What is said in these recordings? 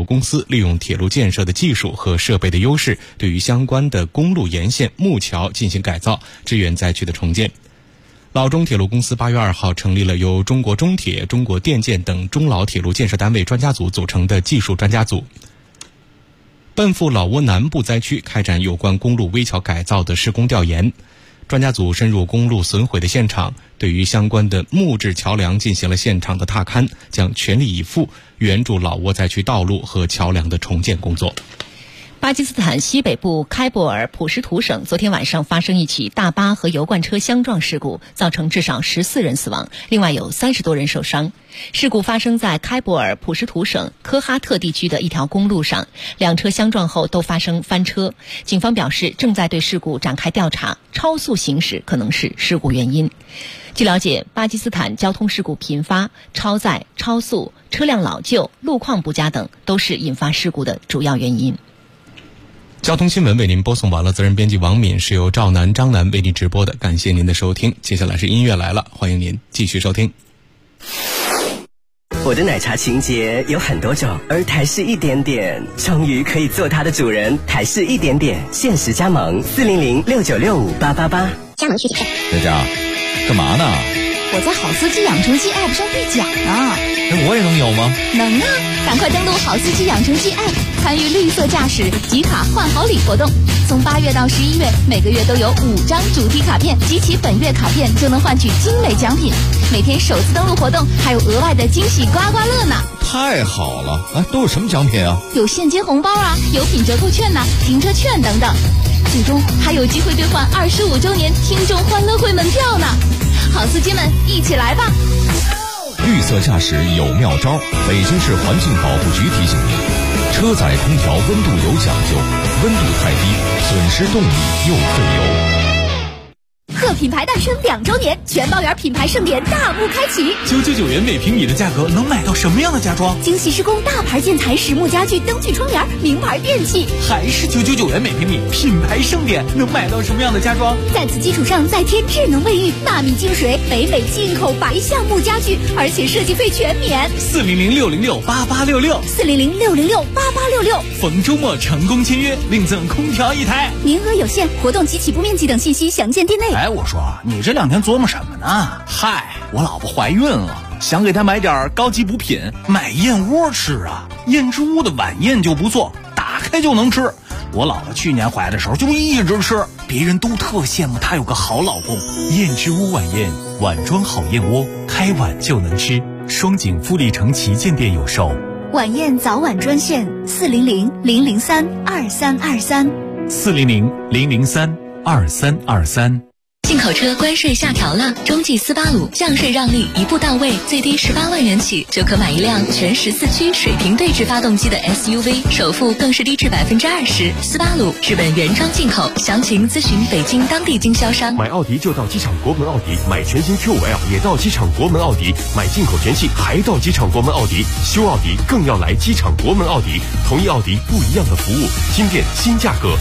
路公司利用铁路建设的技术和设备的优势，对于相关的公路沿线木桥进行改造，支援灾区的重建。老中铁路公司8月2号成立了由中国中铁、中国电建等中老铁路建设单位专家组组成的技术专家组，奔赴老挝南部灾区开展有关公路危桥改造的施工调研。专家组深入公路损毁的现场，对于相关的木质桥梁进行了现场的踏勘，将全力以赴援助老挝灾区道路和桥梁的重建工作。 巴基斯坦西北部开伯尔普什图省昨天晚上发生一起大巴和油罐车相撞事故，造成至少14人死亡，另外有30多人受伤。事故发生在开伯尔普什图省科哈特地区的一条公路上，两车相撞后都发生翻车。警方表示正在对事故展开调查，超速行驶可能是事故原因。据了解，巴基斯坦交通事故频发，超载、超速、车辆老旧、路况不佳等都是引发事故的主要原因。 交通新闻为您播送完了，责任编辑王敏，是由赵楠、张楠为您直播的，感谢您的收听。接下来是音乐来了，欢迎您继续收听。 我的奶茶情节有很多种，而台式一点点终于可以做它的主人。台式一点点限时加盟40069658888， 加盟需谨慎。 佳佳，干嘛呢？ 我在好司机养成记 App 上兑奖呢。 我也能有吗？ 能啊！赶快登录好司机养成记 App， 参与绿色驾驶集卡换好礼活动。从8月到11月，每个月都有5张主题卡片，集齐本月卡片就能换取精美奖品。每天首次登录活动还有额外的惊喜刮刮乐呢！ 太好了！哎，都有什么奖品啊？ 有现金红包啊，有品折扣券呐、停车券等等。最终还有机会兑换25周年听众欢乐会门票呢！好司机们，一起来吧！ 绿色驾驶有妙招，北京市环境保护局提醒您：车载空调温度有讲究，温度太低，损失动力又费油。 贺品牌诞生2周年，全包园品牌盛典大幕开启 ，999元每平米的价格能买到什么样的家装？ 精细施工大牌建材、实木家具、灯具窗帘、名牌电器， 还是999元每平米，品牌盛典能买到什么样的家装？ 在此基础上再添智能卫浴、纳米净水、北美进口白橡木家具，而且设计费全免。 400-606-8866，400-606-8866，逢周末成功签约，另赠空调1台， 名额有限，活动及起步面积等信息详见店内。 哎，我说你这2天琢磨什么呢？嗨，我老婆怀孕了，想给她买点高级补品，买燕窝吃啊。燕之屋的晚宴就不错，打开就能吃。我老婆去年怀的时候就一直吃，别人都特羡慕她有个好老公。燕之屋晚宴，碗装好燕窝，开碗就能吃。双井富力城旗舰店有售。 晚宴早晚专线 400-003-2323，400-003-2323。 进口车关税下调了，中继斯巴鲁降税让利一步到位，最低18万元起就可买一辆全14驱水平对置发动机的 SUV， 首付更是低至20%。斯巴鲁日本原装进口，详情咨询北京当地经销商。 买奥迪就到机场国门奥迪，买全新 Q5L 也到机场国门奥迪，买进口全系还到机场国门奥迪，修奥迪更要来机场国门奥迪，同一奥迪不一样的服务，新店新价格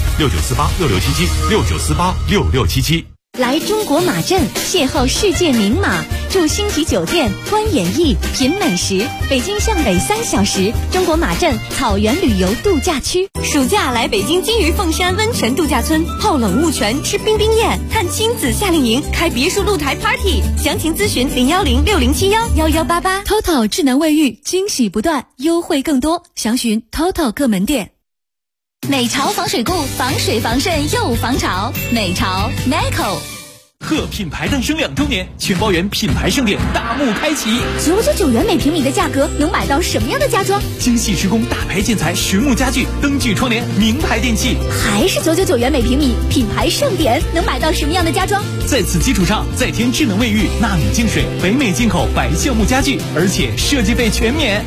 ，69486677，69486677。 来中国马镇邂逅世界名马，住星级酒店，观演艺，品美食。北京向北3小时，中国马镇草原旅游度假区。暑假来北京金鱼凤山温泉度假村，泡冷雾泉，吃冰冰宴，看亲子夏令营，开别墅露台 party。详情咨询01060711188。TOTO 智能卫浴，惊喜不断，优惠更多，详询 TOTO 各门店。美潮防水固，防水防渗又防潮。美潮 Meco。 贺品牌诞生2周年，全包园品牌盛典大幕开启 ，999元每平米的价格能买到什么样的家装？ 精细施工大牌建材、实木家具、灯具窗帘、名牌电器， 还是999元每平米，品牌盛典能买到什么样的家装？ 在此基础上再添智能卫浴、纳米净水、北美进口白橡木家具，而且设计费全免。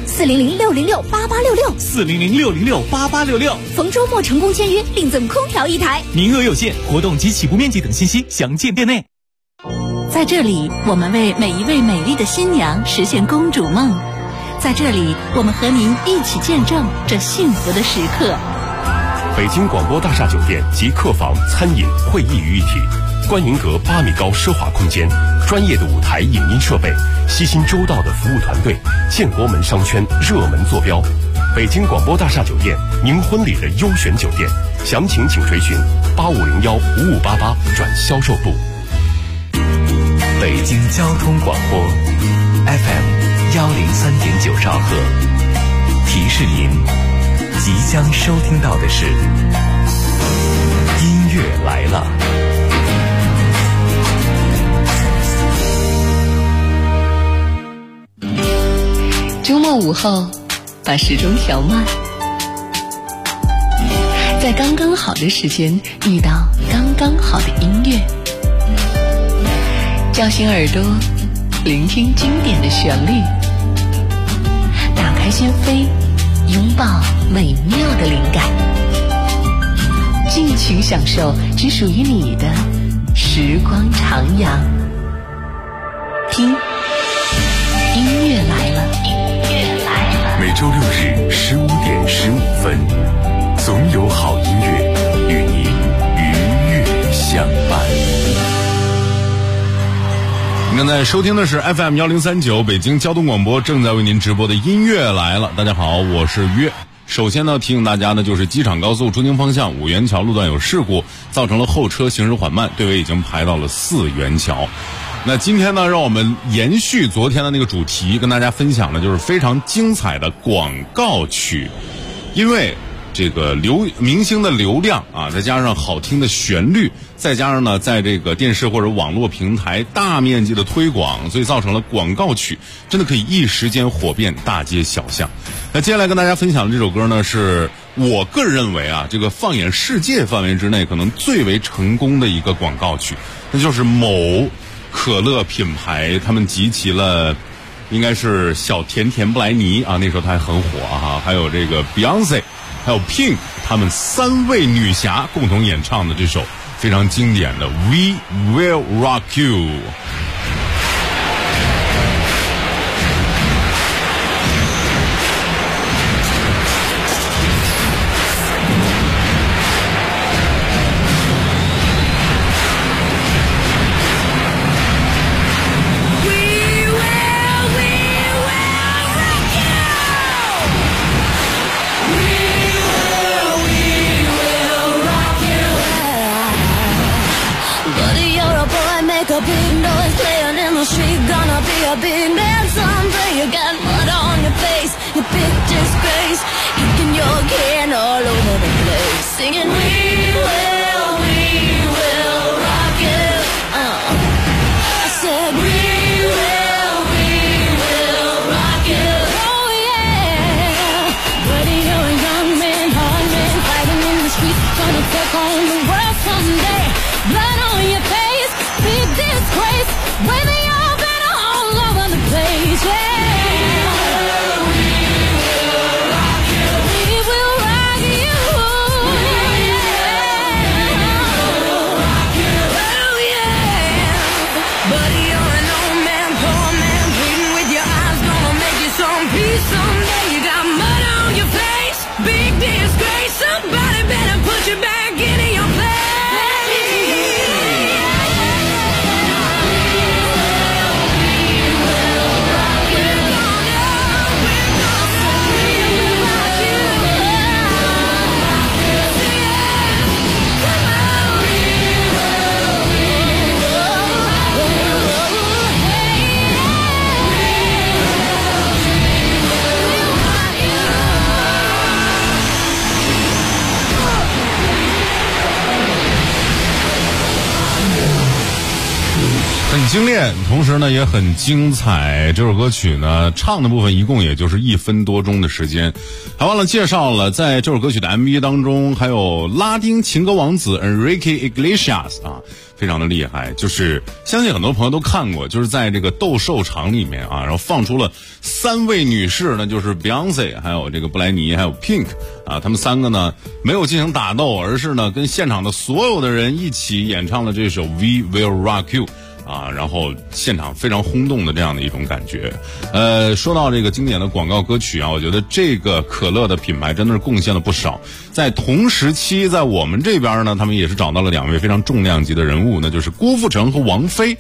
400-606-8866，400-606-8866，逢周末成功签约，另赠空调1台， 名额有限，活动及起步面积等信息详见店内。 在这里，我们为每一位美丽的新娘实现公主梦。在这里，我们和您一起见证这幸福的时刻。 北京广播大厦酒店集客房、餐饮、会议于一体，观云阁8米高奢华空间，专业的舞台影音设备，悉心周到的服务团队，建国门商圈热门坐标。 北京广播大厦酒店，您婚礼的优选酒店，详情请垂询85015588转销售部。 北京交通广播 FM 103.9兆赫，提示您即将收听到的是音乐来了。 周末午后，把时钟调慢，在刚刚好的时间遇到刚刚好的音乐，叫醒耳朵，聆听经典的旋律，打开心扉，拥抱美妙的灵感，尽情享受只属于你的时光徜徉。听，音乐来了。 每周6日15点15分，总有好音乐与你愉悦相伴。 您刚才收听的是 FM 1039北京交通广播正在为您直播的音乐来了。大家好，我是约。首先呢，提醒大家呢，就是机场高速出京方向五元桥路段有事故，造成了后车行驶缓慢，队尾已经排到了4元桥。那今天呢，让我们延续昨天的那个主题，跟大家分享的就是非常精彩的广告曲。因为这个明星的流量啊，再加上好听的旋律，再加上呢，在这个电视或者网络平台大面积的推广，所以造成了广告曲真的可以一时间火遍大街小巷。那接下来跟大家分享的这首歌呢，是我个人认为啊，这个放眼世界范围之内可能最为成功的一个广告曲，那就是某可乐品牌他们集齐了应该是小甜甜布莱尼啊，那时候他还很火啊，还有这个 Beyonce 还有 Pink 他们3位女侠共同演唱的这首非常经典的 We Will Rock You。 Big man someday, you got mud on your face, you big disgrace, kicking your can all over the place, singing we will rock you. I said we will rock you. Oh yeah, buddy, you're a young man, hard man, fighting in the streets, gonna take on the world someday. Blood on your face, big disgrace, waving your place, yeah. We will rock you. We will rock you. Oh yeah. Buddy, you're an old man, poor man, pleading with your eyes, gonna make you some peace someday. You got mud on your face, big disgrace. Somebody better put you back into your place. 很精炼，同时呢也很精彩。这首歌曲呢唱的部分一共也就是1分多钟的时间。还忘了介绍了，在这首歌曲的 MV 当中还有拉丁情歌王子 Enrique Iglesias 啊，非常的厉害。就是相信很多朋友都看过，就是在这个斗兽场里面啊，然后放出了3位女士呢，就是 Beyonce 还有这个布莱尼还有 Pink 啊，他们3个呢没有进行打斗，而是呢跟现场的所有的人一起演唱了这首 We Will Rock You。啊，然后现场非常轰动的这样的一种感觉。说到这个经典的广告歌曲啊，我觉得这个可乐的品牌真的是贡献了不少。在同时期，在我们这边呢，他们也是找到了2位非常重量级的人物，那就是郭富城和王菲。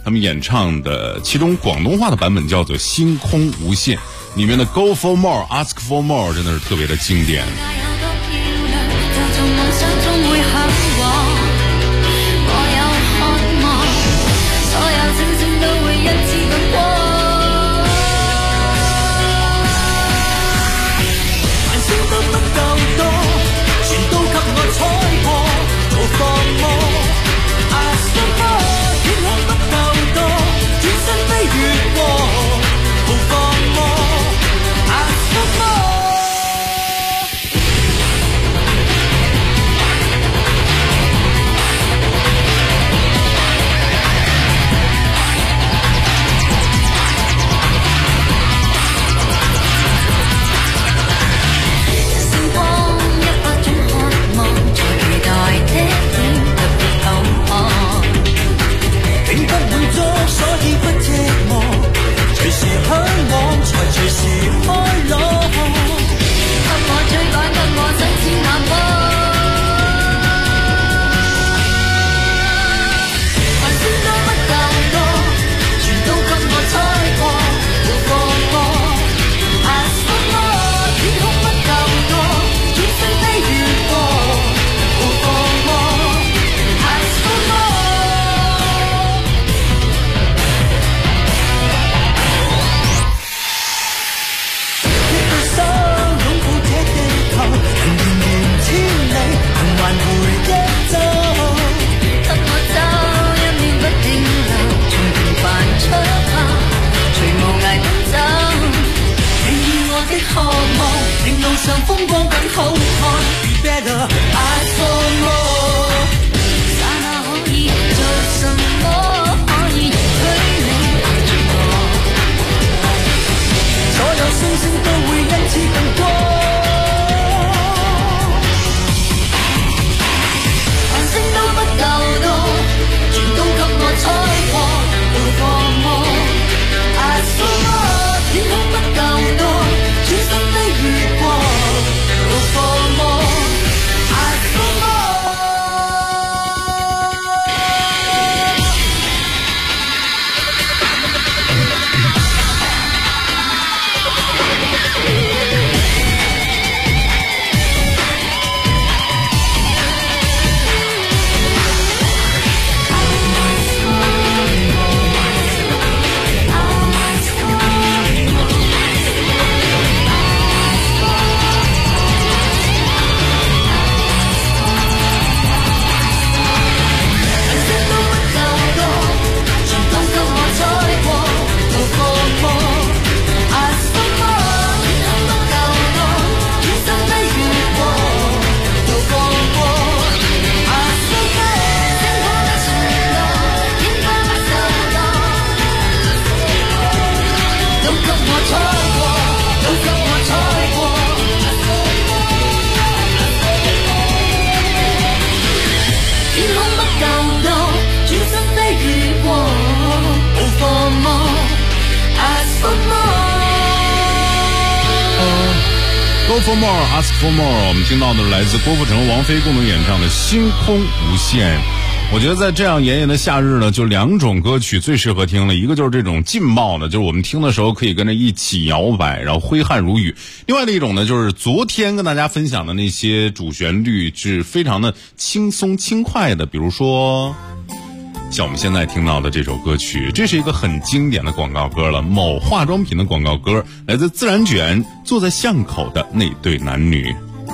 他们演唱的其中广东话的版本叫做《星空无限》，里面的 Go for more, ask for more 真的是特别的经典。Go for more, ask for more。我们听到的来自郭富城、王菲共同演唱的《星空无限》。我觉得在这样炎炎的夏日呢，就两种歌曲最适合听了，一个就是这种劲爆的，就是我们听的时候可以跟着一起摇摆，然后挥汗如雨；另外的一种呢，就是昨天跟大家分享的那些主旋律是非常的轻松轻快的，比如说像我们现在听到的这首歌曲，这是一个很经典的广告歌了，某化妆品的广告歌，来自自然卷，坐在巷口的那对男女。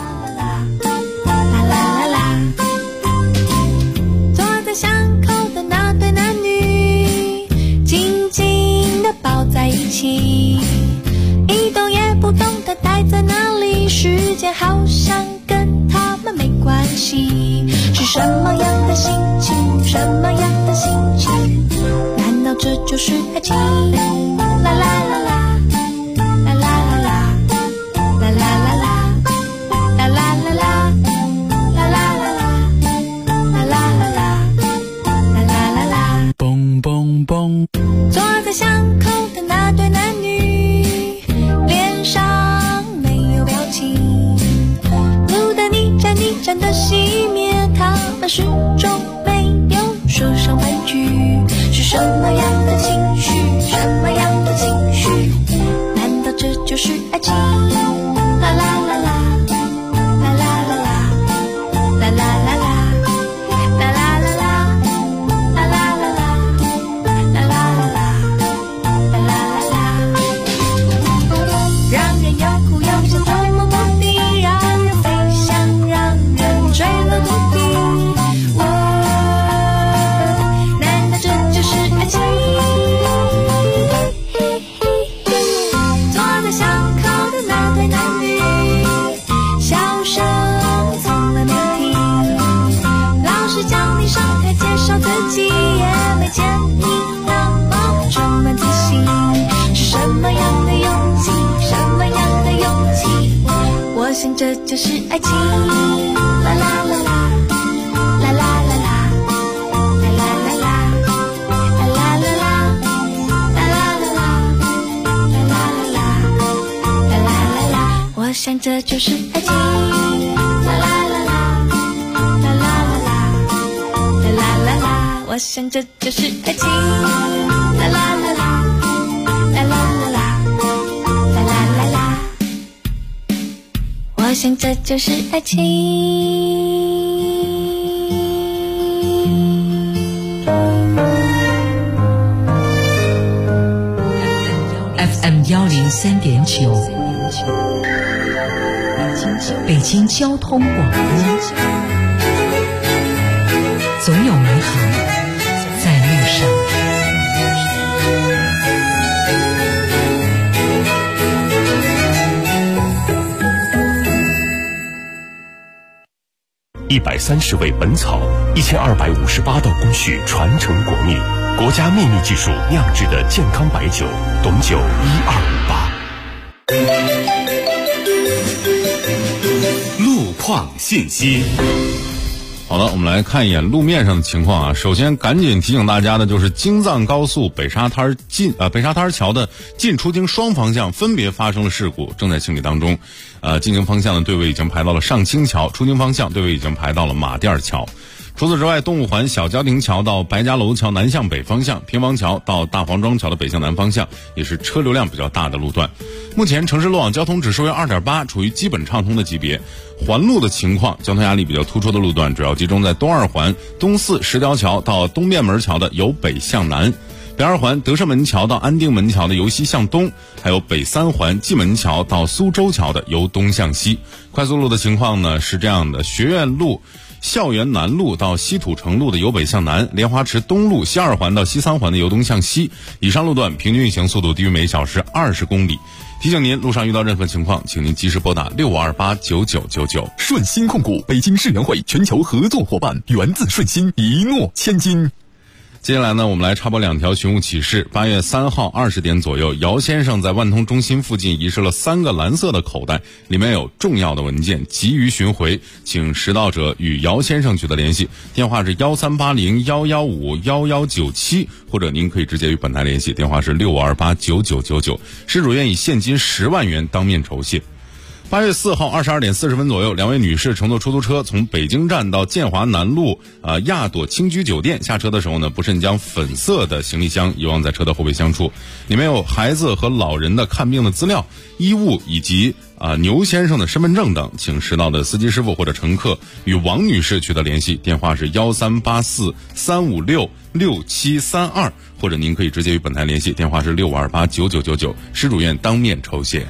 坐在巷口的那对男女，紧紧地抱在一起，一动也不动地待在那里，时间好像跟他们没关系。是什么样的心情？什么样的心情？难道这就是爱情？啦啦啦啦，啦啦啦啦，啦啦啦啦，啦啦啦啦，啦啦啦啦，啦啦啦啦，啦啦啦啦，蹦蹦蹦。坐在巷口的那对男女，脸上没有表情，路灯一盏一盏的熄灭，他们始终没有说上半句。是什么样的情绪？什么样的情绪？难道这就是爱情？啦啦啦啦，啦啦啦啦，啦啦啦啦，啦啦啦啦，啦啦啦啦，啦啦啦啦，啦啦啦啦。让人又哭又笑，走梦梦地，让人飞翔，让人坠落谷底。难道这就是爱情？坐在巷口的那对男女，笑声从来没停。老师叫你上台介绍自己，也没见你那么充满自信。是什么样的勇气？什么样的勇气？我想这就是爱情。啦啦啦啦，啦啦啦啦，啦啦啦啦，啦啦啦啦，啦啦啦啦，啦啦啦啦，啦啦啦啦。我想这就是爱情。啦啦啦啦，啦啦啦啦，啦啦啦啦。我想这就是爱情。啦啦啦啦，啦啦啦啦，啦啦啦啦。我想这就是爱情。 FM 103.9，北京交通广播，总有美好在路上。 130味本草，1258道工序传承国秘，国家秘密技术酿制的健康白酒，董酒1258。 路况信息。 好了，我们来看一眼路面上的情况啊。首先，赶紧提醒大家的就是京藏高速北沙滩桥的进出京双方向分别发生了事故，正在清理当中。进京方向的队尾已经排到了上清桥，出京方向队尾已经排到了马甸桥。除此之外，动物环小郊亭桥到白家楼桥南向北方向，平房桥到大黄庄桥的北向南方向也是车流量比较大的路段。目前城市路网交通指数为 2.8， 处于基本畅通的级别。环路的情况，交通压力比较突出的路段主要集中在东二环东四石雕桥到东便门桥的由北向南，北二环德胜门桥到安定门桥的由西向东，还有北三环蓟门桥到苏州桥的由东向西。快速路的情况呢是这样的：学院路校园南路到西土城路的由北向南，莲花池东路西二环到西三环的由东向西。以上路段平均运行速度低于每小时20公里。提醒您，路上遇到任何情况，请您及时拨打65289999。 顺鑫控股，北京世园会全球合作伙伴，源自顺鑫，一诺千金。 接下来呢，我们来插播2条寻物启事。8月3号20点左右，姚先生在万通中心附近遗失了3个蓝色的口袋，里面有重要的文件，急于寻回，请拾到者与姚先生取得联系，电话是1380-115-1197，或者您可以直接与本台联系，电话是65289999，失主愿以现金10万元当面酬谢。8月4号22点40分左右，2位女士乘坐出租车从北京站到建华南路亚朵青居酒店，下车的时候呢，不慎将粉色的行李箱遗忘在车的后备箱处，里面有孩子和老人的看病的资料、衣物以及牛先生的身份证等，请拾到的司机师傅或者乘客与王女士取得联系，电话是1384-356-6732，或者您可以直接与本台联系，电话是65289999，失主愿当面酬谢。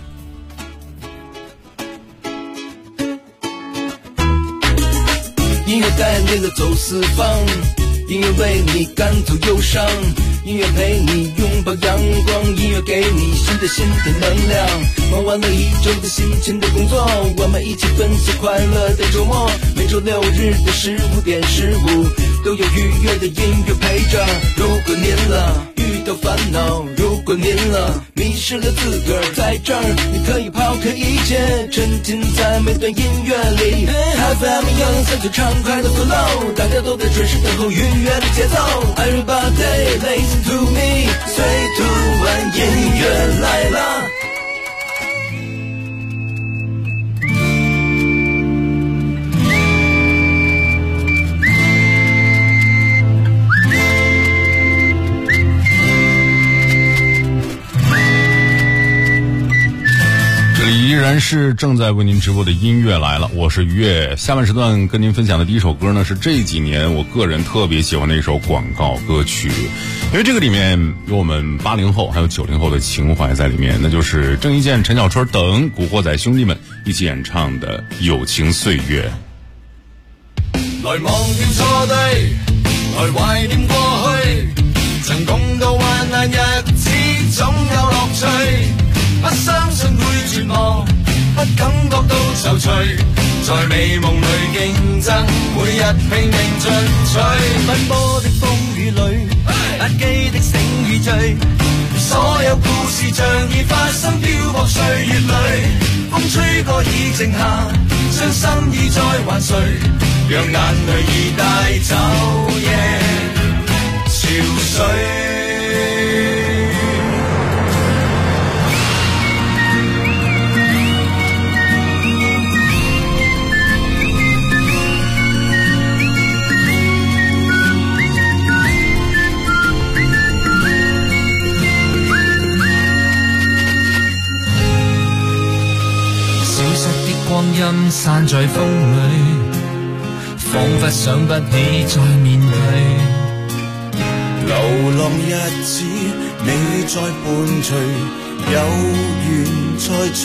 音乐带领了走四方，音乐为你感透忧伤，音乐陪你拥抱阳光，音乐给你新的能量。忙完了一周的辛勤的工作，我们一起分享快乐的周末。每周6日的15点15，都有愉悦的音乐陪着。如果您遇到烦恼，如果您迷失了自个儿，在这儿你可以抛开一切，沉浸在每段音乐里。FM 103就畅快的 flow， 大家都在准时等候愉悦的节奏。Everybody listen to me， 最突然音乐来了。 是正在为您直播的音乐来了，我是于越。下半时段跟您分享的第一首歌呢，是这几年我个人特别喜欢的一首广告歌曲，因为这个里面有我们80后还有90后的情怀在里面，那就是郑伊健、陈小春等古惑仔兄弟们一起演唱的《友情岁月》。 來忘掉錯對，來懷念過去，曾共度患難日子總有樂趣，不相信會絕望，不感覺到躊躇，在美夢裏競爭，每日拼命進取，奔波的風雨裏，不羈的醒與醉，所有故事像已發生漂泊歲月裏，風吹過已靜下，將心意再還誰，讓眼淚已帶走潮水。光陰散在風裏，彷彿想不起再面對。流浪日子你在伴隨，有緣再聚。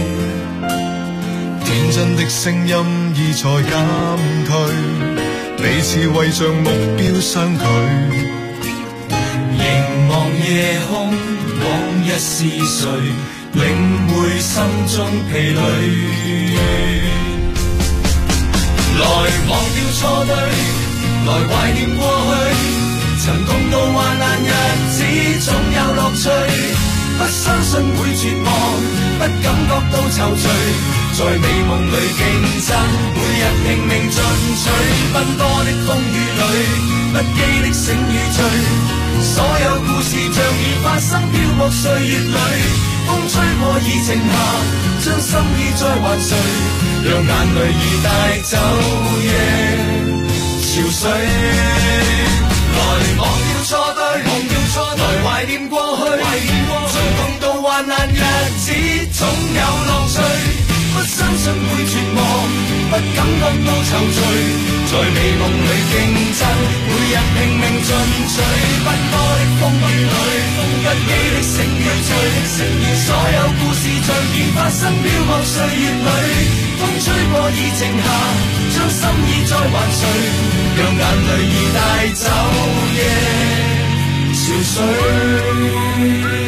天真的聲音已在減退，彼此為着目標相距。凝望夜空，往日是誰？領會心中疲累，來忘掉錯對，來懷念過去，曾共度患難日子總有樂趣，不相信會絕望，不感覺到躊躇，在美夢裏競爭，每日拼命進取，奔波的風雨裏，不羈的醒與醉，所有故事像已發生漂泊歲月裏，風吹過已靜下，將心意再還誰，讓眼淚已帶走潮水。來忘掉錯對，來懷念過去，曾共度患難日子總有樂趣，不相信會絕望，不感覺到躊躇，在美夢裏競爭，每日拼命進取，奔波的風雨裏，不羈的醒與醉，所有故事像已發生漂泊歲月裏，風吹過已靜下，將心意再還誰，讓眼淚已帶走潮水。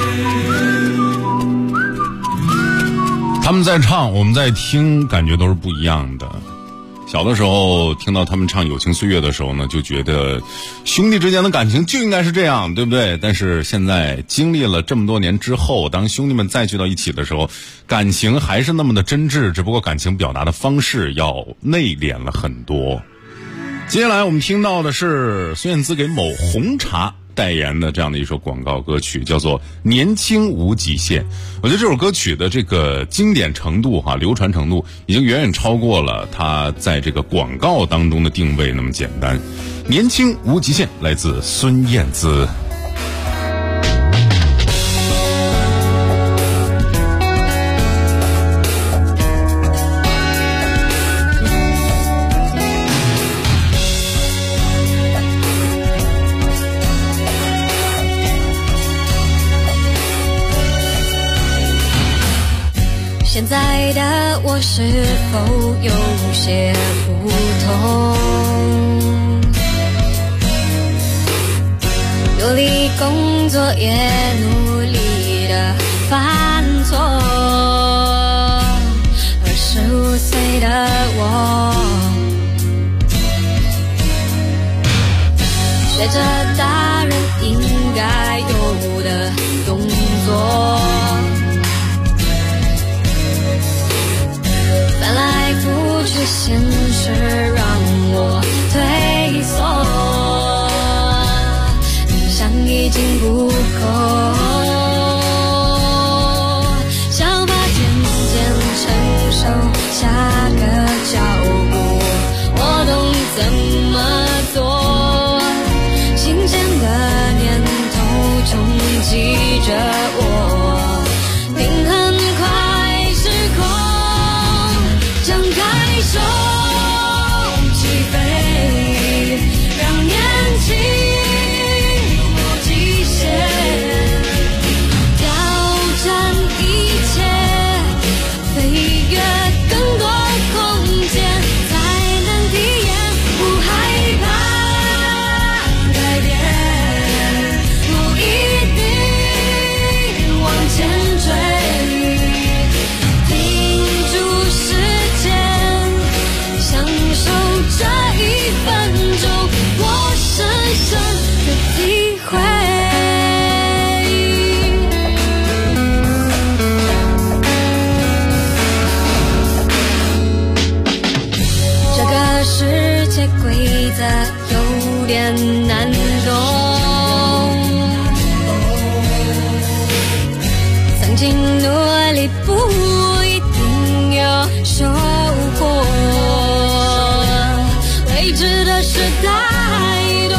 他们在唱，我们在听，感觉都是不一样的。小的时候听到他们唱《友情岁月》的时候呢，就觉得兄弟之间的感情就应该是这样，对不对？但是现在经历了这么多年之后，当兄弟们再聚到一起的时候，感情还是那么的真挚，只不过感情表达的方式要内敛了很多。接下来我们听到的是孙燕姿给某红茶代言的这样的一首广告歌曲，叫做《年轻无极限》。我觉得这首歌曲的这个经典程度流传程度已经远远超过了它在这个广告当中的定位那么简单。年轻无极限来自孙燕姿。 现在的我是否有些不同？努力工作也努力的犯错，25岁的我学着大人应该有的动作，翻来覆去现实让我退缩，理想已经不够，想法渐渐成熟，下个脚步我懂怎么做，新鲜的念头冲击着我，并很快失控。 手起飞，让年轻无极限，挑战一切，飞越更多空间，才能体验不害怕改变，不一定往前追，停住时间，享受这一分钟我深深的体会。这个世界规则有点难懂，曾经努力不一定有收获，未知的事太多。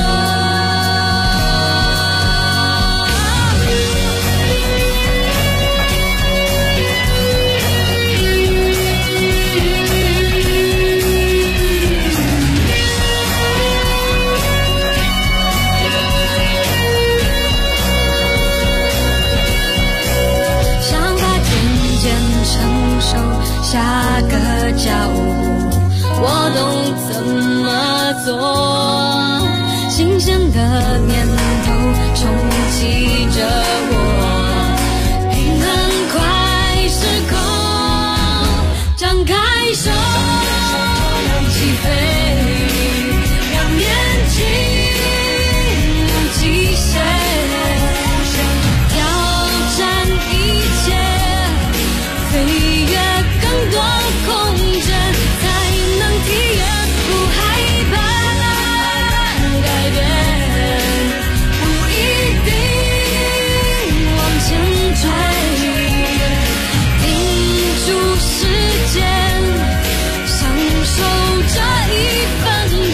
想法渐渐成熟，下个脚步我懂怎么做。新鲜的念头冲击着我，平衡快失控，张开手起飞，让年轻无极限，挑战一切，飞越更多空间，才能体验不害怕改变，不一定往前追，停住时间，享受这一分钟，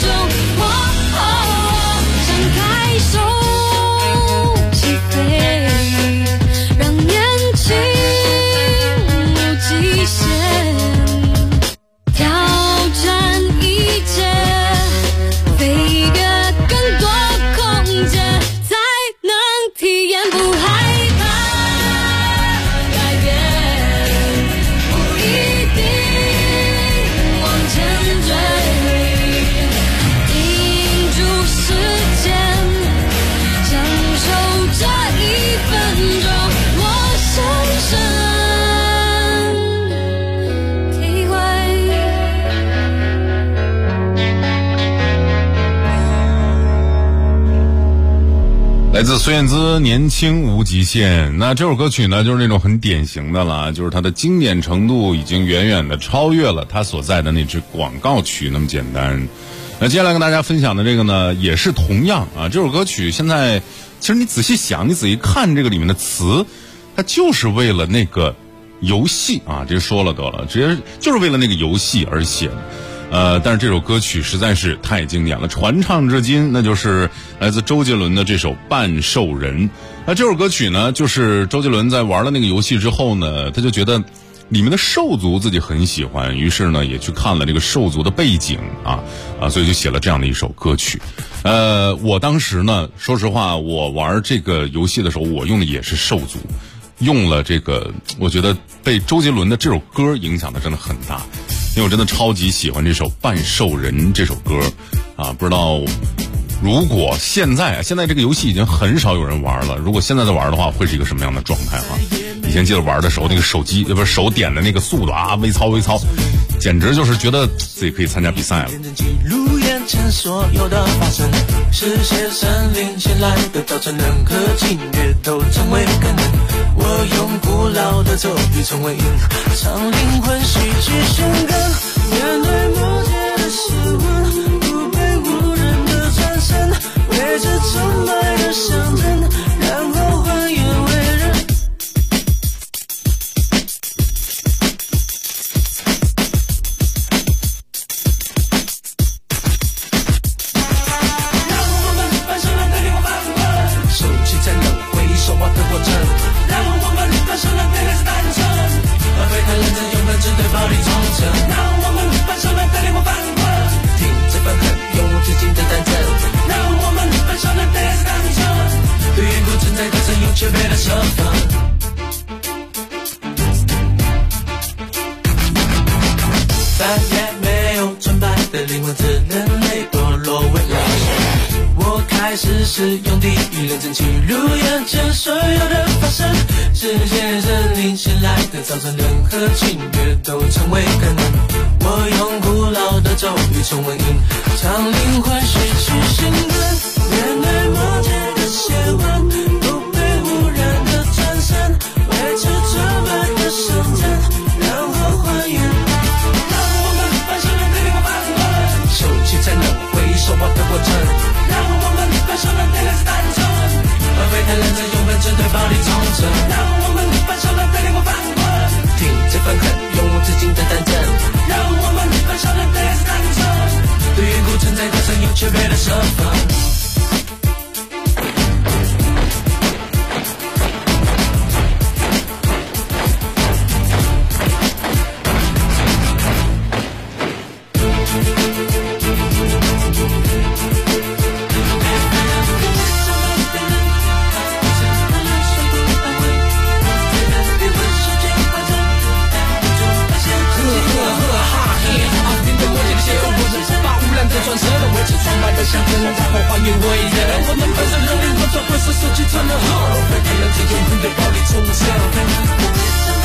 张开手起飞，让年轻无极限，挑战一切，飞越更多空间，才能体验不害怕改变，不一定往前追，停住时间，享受这一分钟我深深体会。 来自孙燕姿《年轻无极限》。那这首歌曲呢，就是那种很典型的了，就是它的经典程度已经远远的超越了它所在的那支广告曲那么简单。那接下来跟大家分享的这个呢，也是同样啊，这首歌曲现在其实你仔细想，你仔细看这个里面的词，它就是为了那个游戏啊，这说了得了，直接就是为了那个游戏而写的。但是这首歌曲实在是太经典了，传唱至今，那就是来自周杰伦的这首《半兽人》。那这首歌曲呢，就是周杰伦在玩了那个游戏之后呢，他就觉得里面的兽族自己很喜欢，于是呢也去看了这个兽族的背景所以就写了这样的一首歌曲。我当时呢，说实话，我玩这个游戏的时候，我用的也是兽族，用了这个，我觉得被周杰伦的这首歌影响的真的很大。因为我真的超级喜欢这首《半兽人》这首歌不知道如果现在这个游戏已经很少有人玩了，如果现在在玩的话，会是一个什么样的状态以前记得玩的时候，那个手机不是手点的那个速度微操，简直就是觉得自己可以参加比赛了。 录眼前所有的发生，视线森林前来的早晨，任何境界都成为可能。我用古老的咒语成为唱灵魂戏剧宣告，面对魔界的失温，不被无人的转身，为这崇拜的象征，然后还原为人。让我们半兽人对灵魂发出问，收起战斗，回忆说话的过程。让我们半兽人对来自单纯，而非太认真，永远只对暴力忠诚。让我们的灵魂，只能泪堕落为了。我开始使用地狱认真记录眼前所有的发生，世界是灵醒来的，造成任何情乐都成为可能。我用古老的咒语重温音，让灵魂失去心根，面对魔界的邪魂，不被污染的转身，维持这般的圣战，然后还原。让我们把生人的灵魂翻滚，收起才能回收我的过程。让我们把生人的灵魂单纯，而非太认真用本针对暴力忠诚。让我们把生人的灵魂翻滚，停止愤恨，永无止境的战争。让我们把生人的灵魂单纯，对于古存在的声有区别的身份。传承的维持创办的象征，然后还原为人。我们本身能灵魂转换是设计成的好，非太人体永恒对暴力冲向。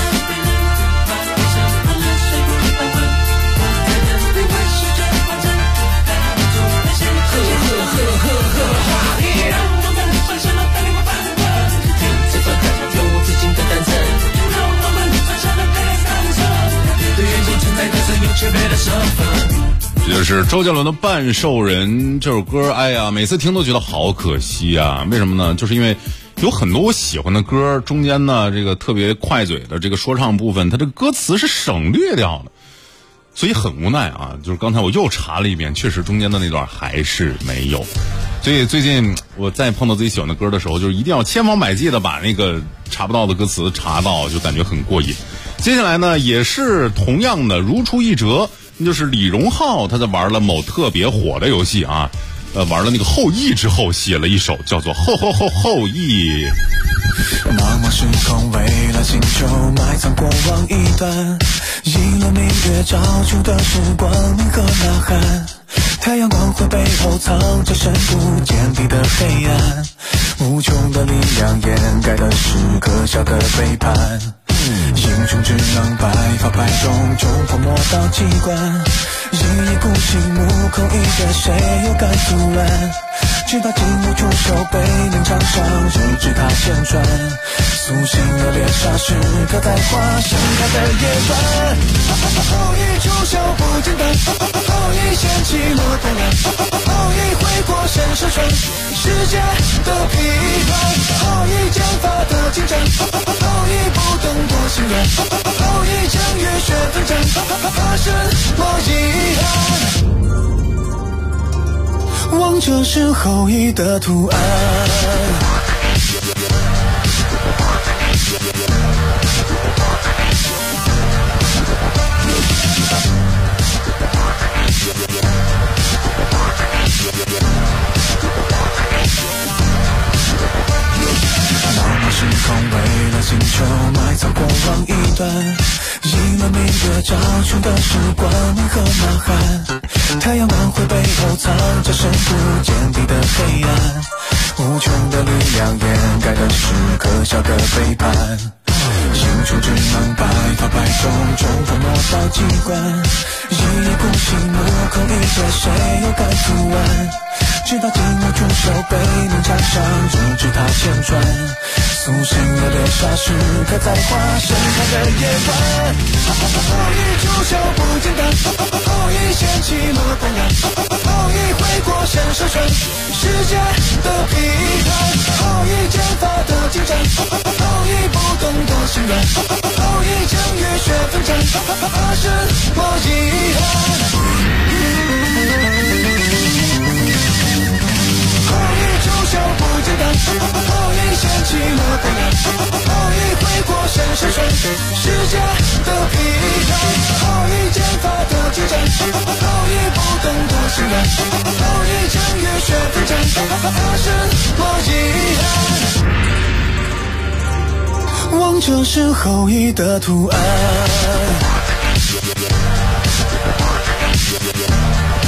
这就是周杰伦的《半兽人》这首歌，哎呀，每次听都觉得好可惜啊！为什么呢？就是因为有很多我喜欢的歌，中间呢这个特别快嘴的这个说唱部分，它这个歌词是省略掉的，所以很无奈啊。就是刚才我又查了一遍，确实中间的那段还是没有。所以最近我再碰到自己喜欢的歌的时候，就是一定要千方百计的把那个查不到的歌词查到，就感觉很过瘾。接下来呢，也是同样的如出一辙。就是李荣浩他在玩了某特别火的游戏啊，玩了那个后羿之后，写了一首叫做后羿。 茫茫时空为了星球埋藏过往一段，一轮明月照出的是光明和呐喊，太阳光辉背后藏着深不见底的黑暗，无穷的力量掩盖的是可笑的背叛，英雄只能百发百中，中破魔道机关，一意孤行，目空一切，谁又敢阻拦？直到金木出手，被明场上，直至他千转，苏醒的猎杀时刻在花盛开的夜晚。后羿出手不简单，后羿掀起了波澜，后羿挥过神射船，世界的批判，后羿剑法的精湛，后羿不懂多心软，后羿将浴血奋战，发生莫遗憾。王者是后羿的图案，茫茫时空为了星球埋藏过往一段，一轮明月照出的是光明和呐喊，太阳光辉背后藏着深不见底的黑暗，无穷的力量掩盖的是可笑的背叛，英雄只能百发百中，中破魔道机关，一意孤行，目空一切，谁又敢阻拦？直到金木出手，被明场上，直至他千转，苏醒的猎杀时刻在花盛开的夜晚。后羿出手不简单，后羿掀起了波澜，后羿挥过神射船，世界的批判，后羿剑法的精湛，后羿不懂多心软，后羿将浴血奋战，发生莫遗憾。后羿出手不简单，后羿掀起了波澜，后羿挥过神射船，世界的批判，后羿剑法的精湛，后羿不懂多心软，后羿将浴血奋战，发生莫遗憾。王者是后羿的图案。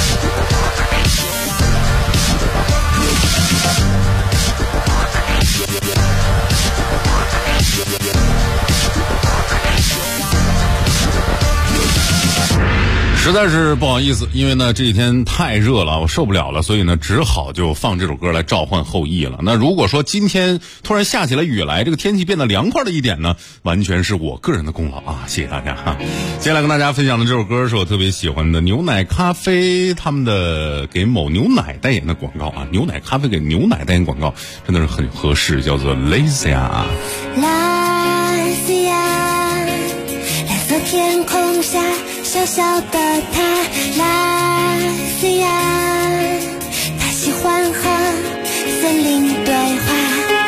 在是不好意思，因为呢这几天太热了，我受不了了，所以呢只好就放这首歌来召唤后羿了。那如果说今天突然下起了雨来，这个天气变得凉快了一点呢，完全是我个人的功劳啊！谢谢大家哈。接下来跟大家分享的这首歌是我特别喜欢的牛奶咖啡他们的给某牛奶代言的广告啊，牛奶咖啡给牛奶代言广告真的是很合适，叫做 Lacia。 Lacia， 蓝色天空下小小的她 Lacia， 她喜欢和森林对话。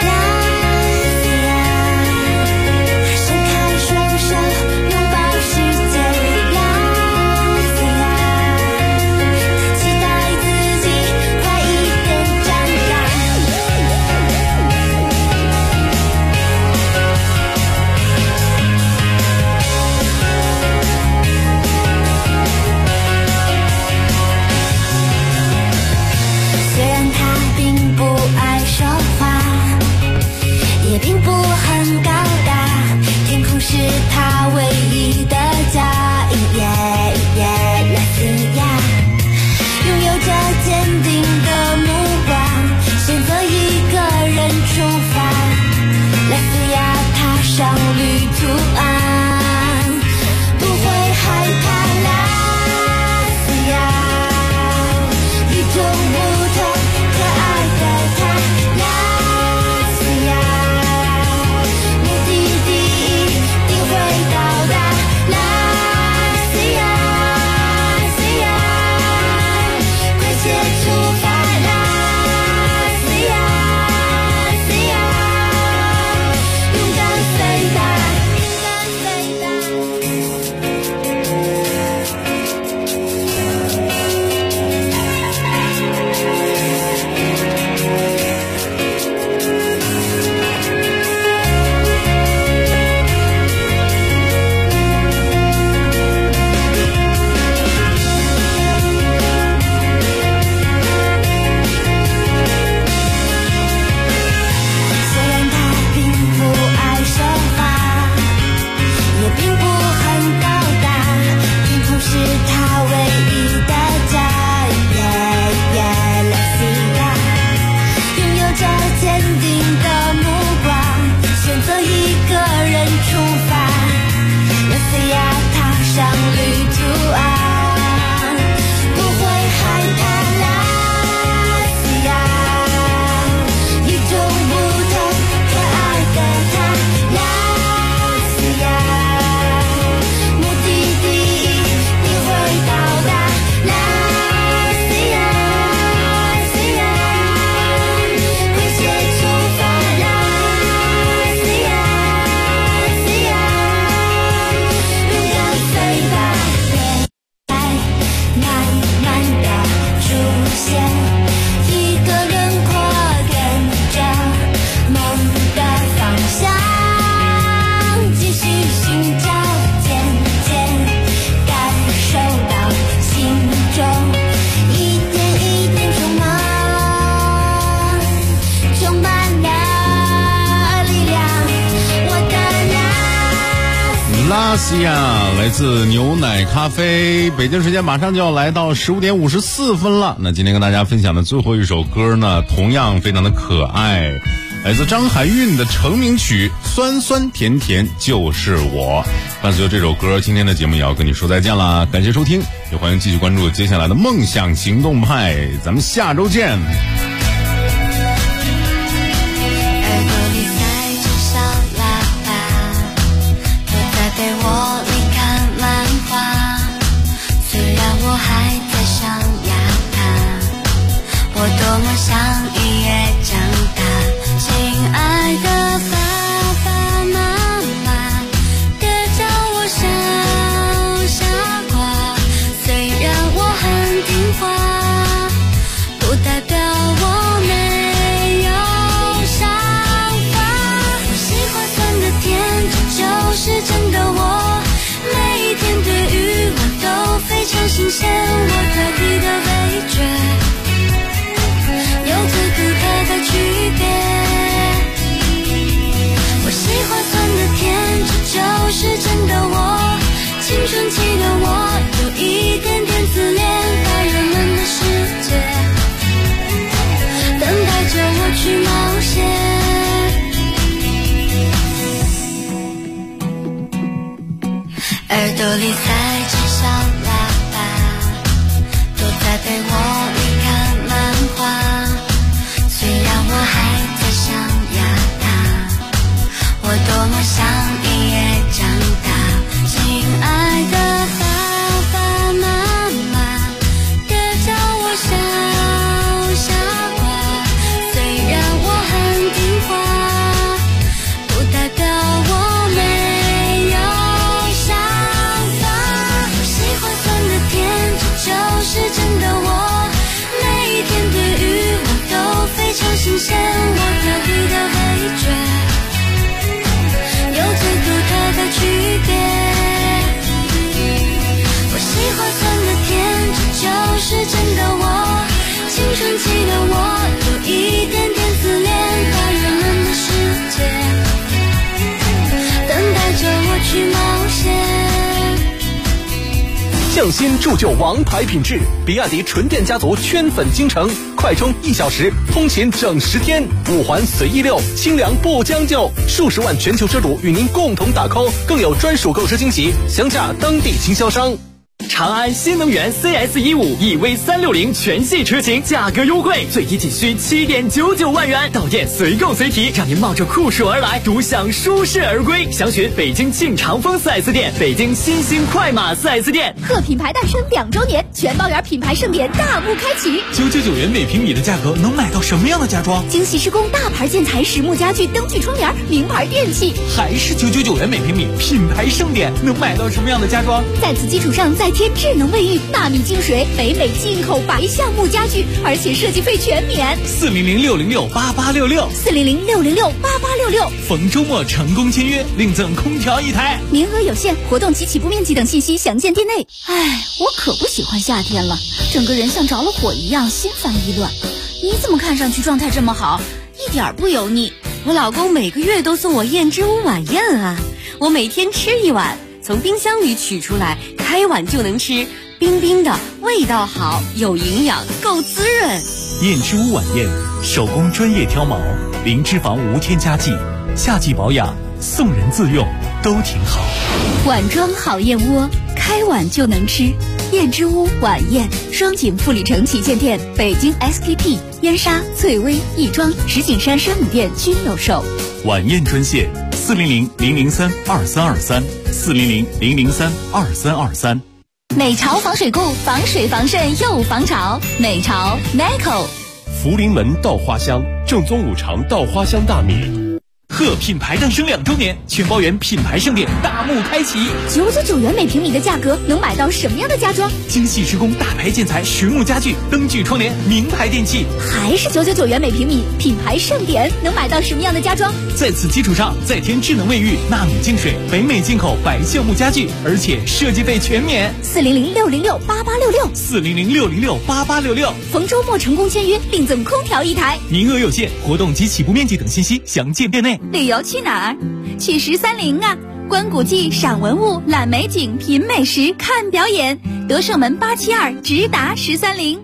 并不很高大，天空是他唯一的家。拉西亚拥有着坚定的目光，选择一个人出发。拉西亚踏上旅途岸，不会害怕。拉西亚与众不同，可爱的他。 拉西亚来自牛奶咖啡，北京时间马上就要来到15点54分了。那今天跟大家分享的最后一首歌呢，同样非常的可爱，来自张含韵的成名曲《酸酸甜甜就是我》。伴随着这首歌，今天的节目也要跟你说再见啦，感谢收听，也欢迎继续关注接下来的梦想行动派，咱们下周见。 陪我你看漫画，虽然我还在上牙塔，我多么想一夜长大。亲爱的爸爸妈妈，别叫我小傻瓜，虽然我很听话，不代表我陪我一看漫画，虽然我还在象牙塔，我多么想一夜长大。亲爱的爸爸妈妈，别叫我小傻瓜，虽然我很听话，不代表我没有想法。我喜欢酸的甜，这就是真的我，每一天对于我都非常新鲜。我调皮的味觉有最独特的区别。我喜欢酸的甜，这就是真的我，青春期的我有一点点自恋，大人们的世界等待着我去冒险。 匠心铸就王牌品质，比亚迪纯电家族圈粉京城，快充1小时，通勤整10天，5环随意溜，清凉不将就，数十万全球车主与您共同打 call， 更有专属购车惊喜，详洽当地经销商。 长安新能源 CS15 EV360 全系车型价格优惠，最低仅需7.99万元，到店随购随提，让您冒着酷暑而来，独享舒适而归。详询北京庆长丰 4S 店、北京新兴快马 4S 店。 贺品牌诞生2周年，全包园品牌盛典大幕开启。 999元每平米的价格能买到什么样的家装？ 精细施工大牌建材、实木家具、灯具窗帘、名牌电器， 还是999元每平米，品牌盛典能买到什么样的家装？ 在此基础上再添智能卫浴、纳米净水、北美进口白橡木家具，而且设计费全免。 400-606-8866 400-606-8866， 逢周末成功签约，另赠空调1台， 名额有限，活动及起步面积等信息详见店内。哎，我可不喜欢夏天了，整个人像着了火一样，心烦意乱。你怎么看上去状态这么好，一点不油腻？ 我老公每个月都送我燕之屋晚宴啊，我每天吃1碗，从冰箱里取出来，开碗就能吃，冰冰的，味道好，有营养，够滋润。 燕之屋晚宴，手工专业挑毛，零脂肪无添加剂，夏季保养，送人自用都挺好。 碗装好燕窝，开碗就能吃。燕之屋晚宴，双井富里城旗舰店、北京 SKP、燕莎、翠微、亦庄、石景山生米店均有售。 晚宴专线400-003-2323 400-003-2323。 美潮防水固，防水防渗又防潮。美潮 Meco。 福临门稻花香，正宗五常稻花香大米。 贺品牌诞生2周年，全包园品牌盛典大幕开启。 999元每平米的价格能买到什么样的家装？ 精细施工大牌建材、实木家具、灯具窗帘、名牌电器， 还是999元每平米，品牌盛典能买到什么样的家装？ 在此基础上再添智能卫浴、纳米净水、北美进口白橡木家具，而且设计费全免。 400-606-8866 400-606-8866， 逢周末成功签约，另赠空调1台， 名额有限，活动及起步面积等信息详见店内。 旅游去哪儿？去1030啊！观古迹、赏文物、览美景、品美食、看表演。德胜门872，直达1030。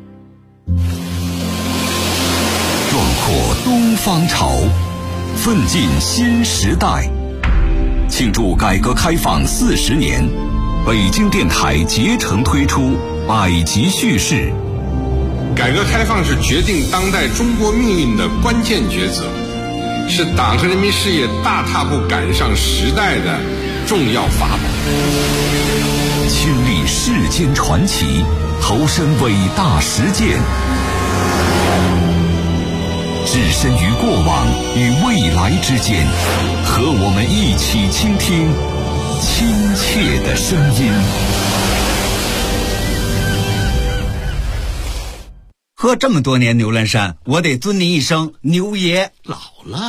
壮阔东方潮，奋进新时代。庆祝改革开放40年，北京电台竭诚推出百集叙事。 改革开放是决定当代中国命运的关键抉择，是党和人民事业大踏步赶上时代的重要法宝。 亲历世间传奇，投身伟大实践，置身于过往与未来之间，和我们一起倾听亲切的声音。 喝这么多年牛栏山，我得尊您一声牛爷。 老了。